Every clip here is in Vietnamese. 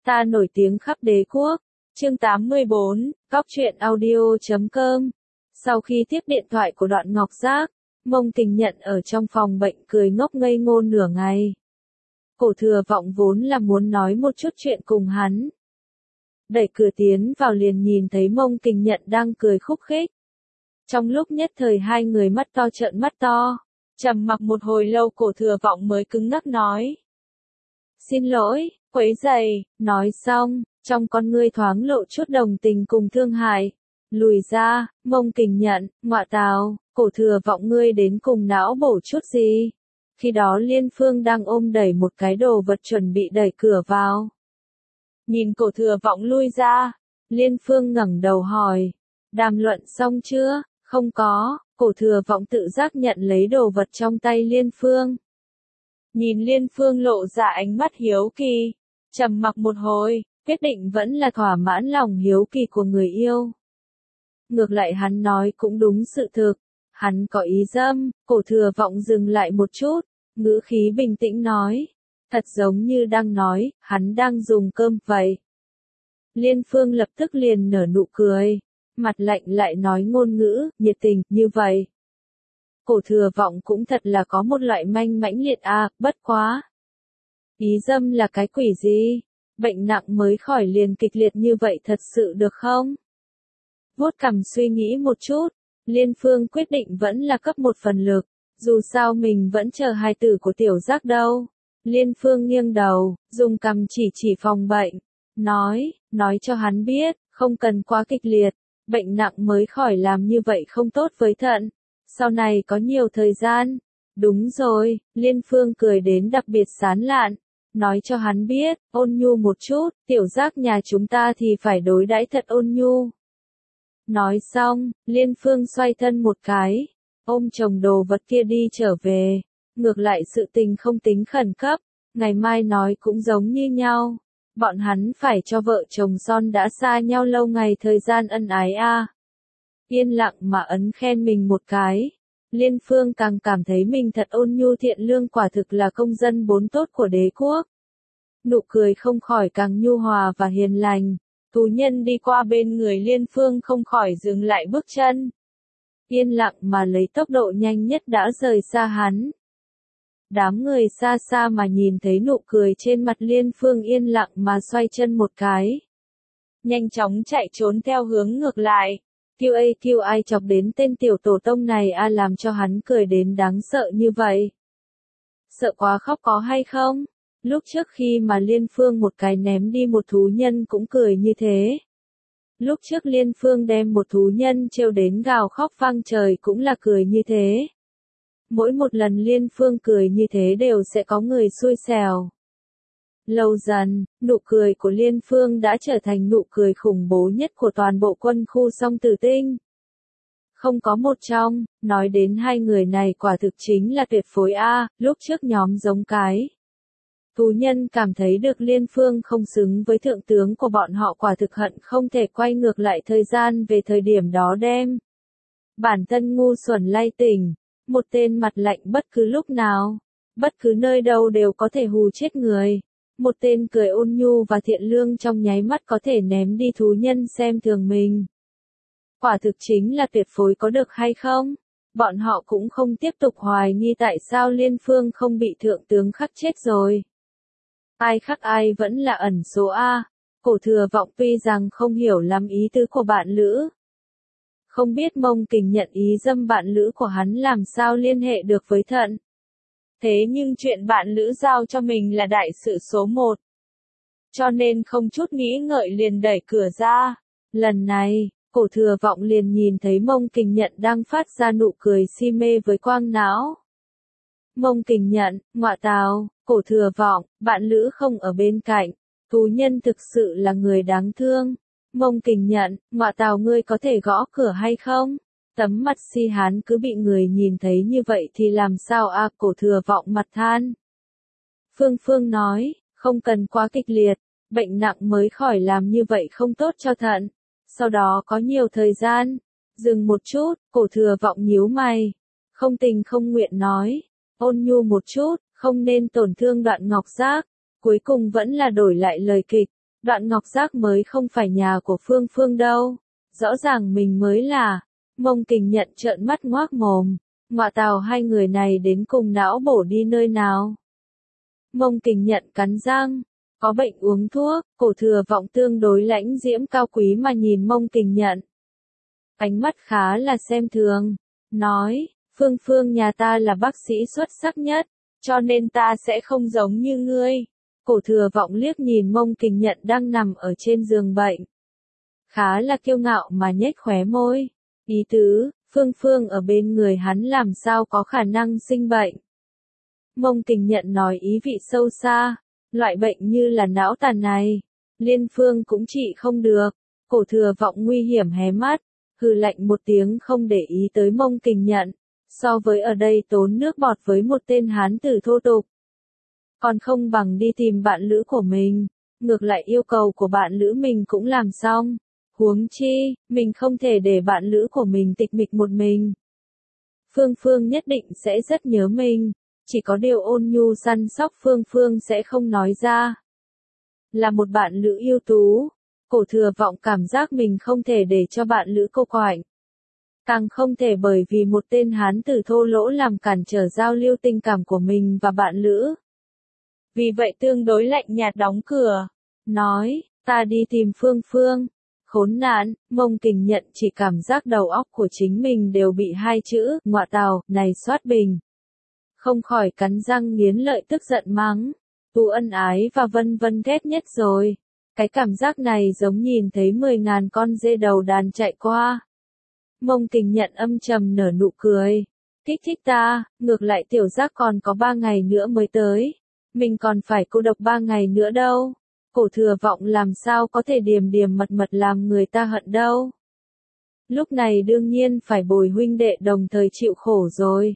Ta nổi tiếng khắp đế quốc. Chương 84, Cóc truyện audio.com. Sau khi tiếp điện thoại của Đoạn Ngọc Giác, Mông Kình Nhận ở trong phòng bệnh cười ngốc ngây ngô nửa ngày. Cổ Thừa Vọng vốn là muốn nói một chút chuyện cùng hắn. Đẩy cửa tiến vào liền nhìn thấy Mông Kình Nhận đang cười khúc khích. Trong lúc nhất thời hai người mắt to trợn mắt to, trầm mặc một hồi lâu Cổ Thừa Vọng mới cứng ngắc nói. Xin lỗi, quấy rầy, nói xong, trong con ngươi thoáng lộ chút đồng tình cùng thương hại. Lùi ra, Mông Kình Nhận, ngọa tào, Cổ Thừa Vọng ngươi đến cùng não bổ chút gì? Khi đó Liên Phương đang ôm đẩy một cái đồ vật chuẩn bị đẩy cửa vào. Nhìn Cổ Thừa Vọng lui ra, Liên Phương ngẩng đầu hỏi, đàm luận xong chưa? Không có, Cổ Thừa Vọng tự giác nhận lấy đồ vật trong tay Liên Phương. Nhìn Liên Phương lộ ra ánh mắt hiếu kỳ, trầm mặc một hồi, quyết định vẫn là thỏa mãn lòng hiếu kỳ của người yêu. Ngược lại hắn nói cũng đúng sự thực, hắn có ý dâm. Cổ Thừa Vọng dừng lại một chút, ngữ khí bình tĩnh nói, thật giống như đang nói, hắn đang dùng cơm vậy. Liên Phương lập tức liền nở nụ cười, mặt lạnh lại nói ngôn ngữ, nhiệt tình, như vậy. Cổ Thừa Vọng cũng thật là có một loại manh mãnh liệt bất quá. Ý dâm là cái quỷ gì? Bệnh nặng mới khỏi liền kịch liệt như vậy thật sự được không? Vuốt cằm suy nghĩ một chút, Liên Phương quyết định vẫn là cấp một phần lực, dù sao mình vẫn chờ hài tử của Tiểu Giác đâu. Liên Phương nghiêng đầu, dùng cằm chỉ phòng bệnh, nói cho hắn biết, không cần quá kịch liệt, bệnh nặng mới khỏi làm như vậy không tốt với thận, sau này có nhiều thời gian. Đúng rồi, Liên Phương cười đến đặc biệt sán lạn, nói cho hắn biết, ôn nhu một chút, Tiểu Giác nhà chúng ta thì phải đối đãi thật ôn nhu. Nói xong, Liên Phương xoay thân một cái, ôm chồng đồ vật kia đi trở về. Ngược lại sự tình không tính khẩn cấp, ngày mai nói cũng giống như nhau. Bọn hắn phải cho vợ chồng son đã xa nhau lâu ngày thời gian ân ái Yên lặng mà ấn khen mình một cái. Liên Phương càng cảm thấy mình thật ôn nhu thiện lương, quả thực là công dân bốn tốt của đế quốc. Nụ cười không khỏi càng nhu hòa và hiền lành. Tù nhân đi qua bên người Liên Phương không khỏi dừng lại bước chân. Yên lặng mà lấy tốc độ nhanh nhất đã rời xa hắn. Đám người xa xa mà nhìn thấy nụ cười trên mặt Liên Phương yên lặng mà xoay chân một cái. Nhanh chóng chạy trốn theo hướng ngược lại. Kêu ai chọc đến tên tiểu tổ tông này làm cho hắn cười đến đáng sợ như vậy. Sợ quá khóc có hay không? Lúc trước khi mà Liên Phương một cái ném đi một thú nhân cũng cười như thế. Lúc trước Liên Phương đem một thú nhân trêu đến gào khóc vang trời cũng là cười như thế. Mỗi một lần Liên Phương cười như thế đều sẽ có người xui xẻo. Lâu dần, nụ cười của Liên Phương đã trở thành nụ cười khủng bố nhất của toàn bộ quân khu Song Tử Tinh. Không có một trong, nói đến hai người này quả thực chính là tuyệt phối lúc trước nhóm giống cái. Tù nhân cảm thấy được Liên Phương không xứng với thượng tướng của bọn họ, quả thực hận không thể quay ngược lại thời gian về thời điểm đó đem. Bản thân ngu xuẩn lay tỉnh, một tên mặt lạnh bất cứ lúc nào, bất cứ nơi đâu đều có thể hù chết người. Một tên cười ôn nhu và thiện lương trong nháy mắt có thể ném đi thú nhân xem thường mình. Quả thực chính là tuyệt phối có được hay không? Bọn họ cũng không tiếp tục hoài nghi tại sao Liên Phương không bị thượng tướng khắc chết rồi. Ai khắc ai vẫn là ẩn số Cổ Thừa Vọng tuy rằng không hiểu lắm ý tứ của bạn lữ. Không biết Mông Kình Nhận ý dâm bạn lữ của hắn làm sao liên hệ được với thận. Thế nhưng chuyện bạn lữ giao cho mình là đại sự số một. Cho nên không chút nghĩ ngợi liền đẩy cửa ra. Lần này, Cổ Thừa Vọng liền nhìn thấy Mông Kình Nhận đang phát ra nụ cười si mê với quang não. Mông Kình Nhận, ngọa tào, Cổ Thừa Vọng, bạn lữ không ở bên cạnh. Thú nhân thực sự là người đáng thương. Mông Kình Nhận, ngọa tào ngươi có thể gõ cửa hay không? Tấm mặt si hán cứ bị người nhìn thấy như vậy thì làm sao Cổ Thừa Vọng mặt than. Phương nói, không cần quá kịch liệt, bệnh nặng mới khỏi làm như vậy không tốt cho thận. Sau đó có nhiều thời gian. Dừng một chút, Cổ Thừa Vọng nhíu mày. Không tình không nguyện nói, ôn nhu một chút, không nên tổn thương Đoạn Ngọc Giác. Cuối cùng vẫn là đổi lại lời kịch. Đoạn Ngọc Giác mới không phải nhà của Phương Phương đâu. Rõ ràng mình mới là. Mông Kình Nhận trợn mắt ngoác mồm. Ngọa tào, hai người này đến cùng não bổ đi nơi nào. Mông Kình Nhận cắn răng. Có bệnh uống thuốc, Cổ Thừa Vọng tương đối lãnh diễm cao quý mà nhìn Mông Kình Nhận. Ánh mắt khá là xem thường. Nói, Phương Phương nhà ta là bác sĩ xuất sắc nhất, cho nên ta sẽ không giống như ngươi. Cổ Thừa Vọng liếc nhìn Mông Kình Nhận đang nằm ở trên giường bệnh. Khá là kiêu ngạo mà nhếch khóe môi. Ý tứ, Phương Phương ở bên người hắn làm sao có khả năng sinh bệnh. Mông Kình Nhận nói ý vị sâu xa, loại bệnh như là não tàn này, Liên Phương cũng trị không được. Cổ Thừa Vọng nguy hiểm hé mắt, hừ lạnh một tiếng không để ý tới Mông Kình Nhận. So với ở đây tốn nước bọt với một tên hán tử thô tục, còn không bằng đi tìm bạn lữ của mình. Ngược lại yêu cầu của bạn lữ mình cũng làm xong. Huống chi, mình không thể để bạn lữ của mình tịch mịch một mình. Phương Phương nhất định sẽ rất nhớ mình. Chỉ có điều ôn nhu săn sóc Phương Phương sẽ không nói ra. Là một bạn lữ ưu tú, Cổ Thừa Vọng cảm giác mình không thể để cho bạn lữ cô quạnh. Càng không thể bởi vì một tên hán tử thô lỗ làm cản trở giao lưu tình cảm của mình và bạn lữ. Vì vậy tương đối lạnh nhạt đóng cửa. Nói, ta đi tìm Phương Phương. Khốn nạn, Mông Kình Nhận chỉ cảm giác đầu óc của chính mình đều bị hai chữ, ngọa tào, này xoát bình. Không khỏi cắn răng nghiến lợi tức giận mắng. Tu ân ái và vân vân ghét nhất rồi. Cái cảm giác này giống nhìn thấy 10.000 con dê đầu đàn chạy qua. Mông Kình Nhận âm trầm nở nụ cười. Kích thích ta, ngược lại tiểu giác còn có 3 ngày nữa mới tới. Mình còn phải cô độc 3 ngày nữa đâu. Cổ Thừa Vọng làm sao có thể điềm điềm mật mật làm người ta hận đâu. Lúc này đương nhiên phải bồi huynh đệ đồng thời chịu khổ rồi.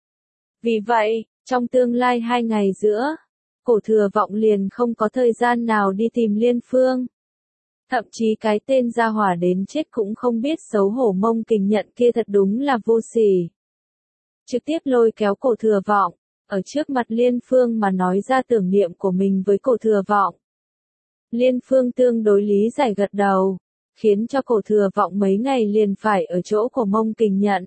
Vì vậy, trong tương lai 2 ngày giữa, Cổ Thừa Vọng liền không có thời gian nào đi tìm Liên Phương. Thậm chí cái tên gia hỏa đến chết cũng không biết xấu hổ Mông Kình Nhận kia thật đúng là vô sỉ. Trực tiếp lôi kéo Cổ Thừa Vọng, ở trước mặt Liên Phương mà nói ra tưởng niệm của mình với Cổ Thừa Vọng. Liên Phương tương đối lý giải gật đầu, khiến cho Cổ Thừa Vọng mấy ngày liền phải ở chỗ của Mông Kình Nhận.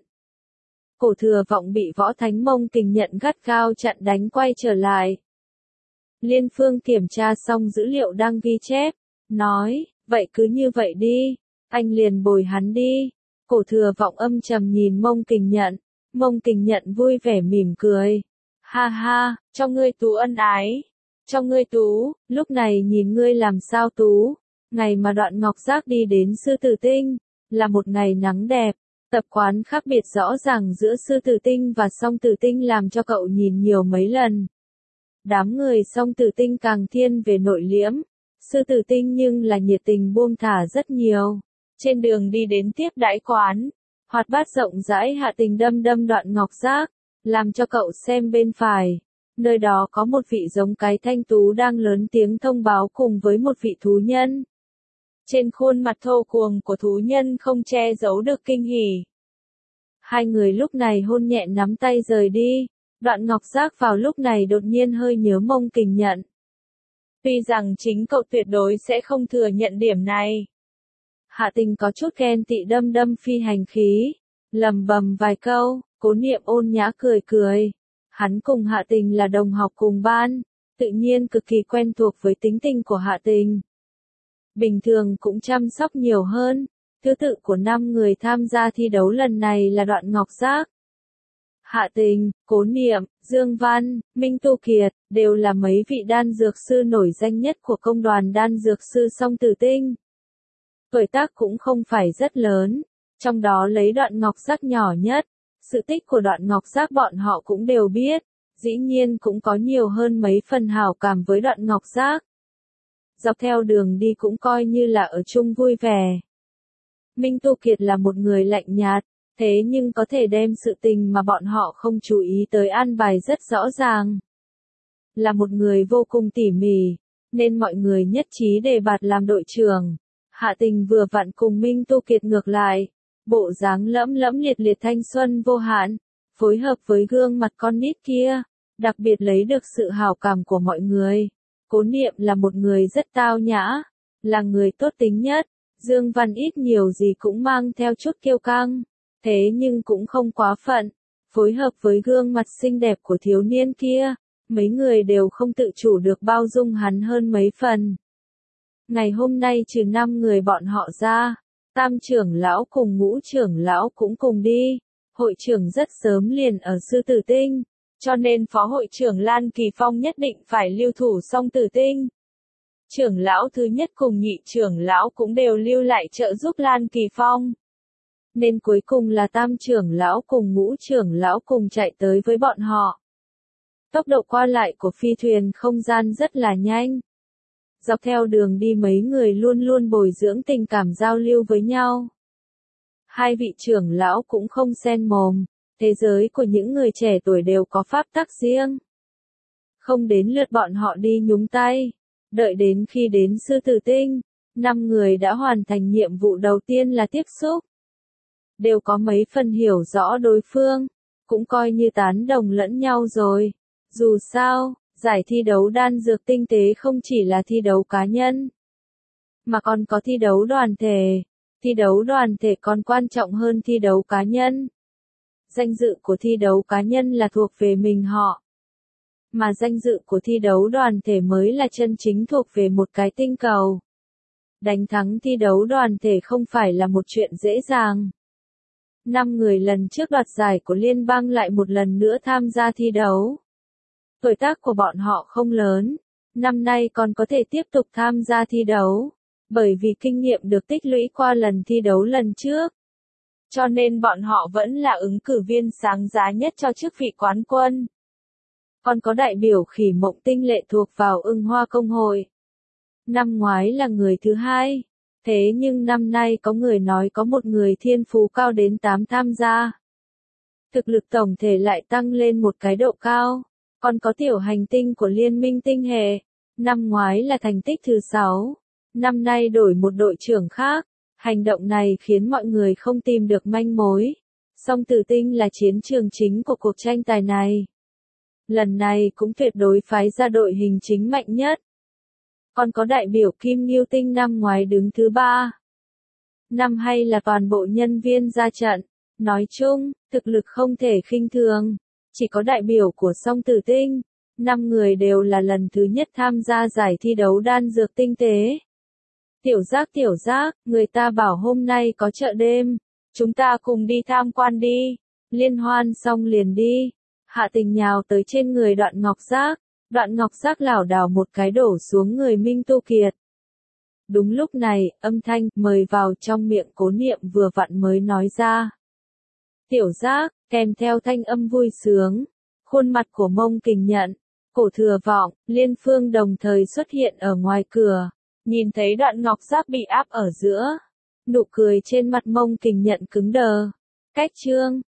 Cổ Thừa Vọng bị Võ Thánh Mông Kình Nhận gắt gao chặn đánh quay trở lại. Liên Phương kiểm tra xong dữ liệu đang ghi chép, nói, vậy cứ như vậy đi, anh liền bồi hắn đi. Cổ Thừa Vọng âm trầm nhìn Mông Kình Nhận, Mông Kình Nhận vui vẻ mỉm cười. Ha ha, cho ngươi tú ân ái. Cho ngươi tú, lúc này nhìn ngươi làm sao tú. Ngày mà Đoạn Ngọc Giác đi đến Sư Tử Tinh, là một ngày nắng đẹp. Tập quán khác biệt rõ ràng giữa Sư Tử Tinh và Song Tử Tinh làm cho cậu nhìn nhiều mấy lần. Đám người Song Tử Tinh càng thiên về nội liễm, Sư Tử Tinh nhưng là nhiệt tình buông thả rất nhiều. Trên đường đi đến tiếp đãi quán, hoạt bát rộng rãi Hạ Tình đâm đâm Đoạn Ngọc Giác, làm cho cậu xem bên phải. Nơi đó có một vị giống cái thanh tú đang lớn tiếng thông báo cùng với một vị thú nhân. Trên khuôn mặt thô cuồng của thú nhân không che giấu được kinh hỉ. Hai người lúc này hôn nhẹ nắm tay rời đi. Đoạn Ngọc Giác vào lúc này đột nhiên hơi nhớ Mông Kình Nhận. Tuy rằng chính cậu tuyệt đối sẽ không thừa nhận điểm này. Hạ Tình có chút ghen tị đâm đâm phi hành khí, lầm bầm vài câu, Cố Niệm ôn nhã cười cười. Hắn cùng Hạ Tình là đồng học cùng ban, tự nhiên cực kỳ quen thuộc với tính tình của Hạ Tình. Bình thường cũng chăm sóc nhiều hơn. Thứ tự của 5 người tham gia thi đấu lần này là Đoạn Ngọc Giác, Hạ Tình, Cố Niệm, Dương Văn, Minh Tu Kiệt, đều là mấy vị đan dược sư nổi danh nhất của công đoàn đan dược sư Song Tử Tinh. Tuổi tác cũng không phải rất lớn, trong đó lấy Đoạn Ngọc Giác nhỏ nhất. Sự tích của Đoạn Ngọc Giác bọn họ cũng đều biết, dĩ nhiên cũng có nhiều hơn mấy phần hảo cảm với Đoạn Ngọc Giác. Dọc theo đường đi cũng coi như là ở chung vui vẻ. Minh Tu Kiệt là một người lạnh nhạt, thế nhưng có thể đem sự tình mà bọn họ không chú ý tới an bài rất rõ ràng. Là một người vô cùng tỉ mỉ, nên mọi người nhất trí đề bạt làm đội trưởng. Hạ Tình vừa vặn cùng Minh Tu Kiệt ngược lại. Bộ dáng lẫm lẫm liệt liệt thanh xuân vô hạn, phối hợp với gương mặt con nít kia, đặc biệt lấy được sự hảo cảm của mọi người. Cố Niệm là một người rất tao nhã, là người tốt tính nhất. Dương Văn ít nhiều gì cũng mang theo chút kiêu căng, thế nhưng cũng không quá phận. Phối hợp với gương mặt xinh đẹp của thiếu niên kia, mấy người đều không tự chủ được bao dung hắn hơn mấy phần. Ngày hôm nay trừ 5 người bọn họ ra, Tam trưởng lão cùng Ngũ trưởng lão cũng cùng đi. Hội trưởng rất sớm liền ở Sư Tử Tinh, cho nên phó hội trưởng Lan Kỳ Phong nhất định phải lưu thủ Song Tử Tinh. Trưởng lão thứ nhất cùng nhị trưởng lão cũng đều lưu lại trợ giúp Lan Kỳ Phong. Nên cuối cùng là Tam trưởng lão cùng Ngũ trưởng lão cùng chạy tới với bọn họ. Tốc độ qua lại của phi thuyền không gian rất là nhanh. Dọc theo đường đi mấy người luôn luôn bồi dưỡng tình cảm giao lưu với nhau. Hai vị trưởng lão cũng không xen mồm, thế giới của những người trẻ tuổi đều có pháp tắc riêng. Không đến lượt bọn họ đi nhúng tay, đợi đến khi đến Sư Tử Tinh, 5 người đã hoàn thành nhiệm vụ đầu tiên là tiếp xúc. Đều có mấy phần hiểu rõ đối phương, cũng coi như tán đồng lẫn nhau rồi. Dù sao, giải thi đấu đan dược tinh tế không chỉ là thi đấu cá nhân, mà còn có thi đấu đoàn thể. Thi đấu đoàn thể còn quan trọng hơn thi đấu cá nhân. Danh dự của thi đấu cá nhân là thuộc về mình họ, mà danh dự của thi đấu đoàn thể mới là chân chính thuộc về một cái tinh cầu. Đánh thắng thi đấu đoàn thể không phải là một chuyện dễ dàng. 5 người lần trước đoạt giải của liên bang lại một lần nữa tham gia thi đấu. Tuổi tác của bọn họ không lớn, năm nay còn có thể tiếp tục tham gia thi đấu, bởi vì kinh nghiệm được tích lũy qua lần thi đấu lần trước. Cho nên bọn họ vẫn là ứng cử viên sáng giá nhất cho chức vị quán quân. Còn có đại biểu Khỉ Mộng Tinh lệ thuộc vào Ưng Hoa Công hội. Năm ngoái là người thứ 2, thế nhưng năm nay có người nói có một người thiên phú cao đến 8 tham gia. Thực lực tổng thể lại tăng lên một cái độ cao. Còn có tiểu hành tinh của Liên minh tinh hệ, năm ngoái là thành tích thứ 6, năm nay đổi một đội trưởng khác. Hành động này khiến mọi người không tìm được manh mối. Song Tử Tinh là chiến trường chính của cuộc tranh tài này. Lần này cũng tuyệt đối phái ra đội hình chính mạnh nhất. Còn có đại biểu Kim Ngưu Tinh năm ngoái đứng thứ 3. Năm hay là toàn bộ nhân viên ra trận. Nói chung, thực lực không thể khinh thường. Chỉ có đại biểu của Song Tử Tinh, 5 người đều là lần thứ nhất tham gia giải thi đấu đan dược tinh tế. Tiểu giác, người ta bảo hôm nay có chợ đêm, chúng ta cùng đi tham quan đi. Liên hoan xong liền đi. Hạ Tình nhào tới trên người Đoạn Ngọc Giác lảo đảo một cái đổ xuống người Minh Tu Kiệt. Đúng lúc này, âm thanh mời vào trong miệng Cố Niệm vừa vặn mới nói ra. Tiểu Giác, kèm theo thanh âm vui sướng, khuôn mặt của Mông Kình Nhận, Cổ Thừa Vọng, Liên Phương đồng thời xuất hiện ở ngoài cửa, nhìn thấy Đoạn Ngọc Giác bị áp ở giữa, nụ cười trên mặt Mông Kình Nhận cứng đờ. Cách chương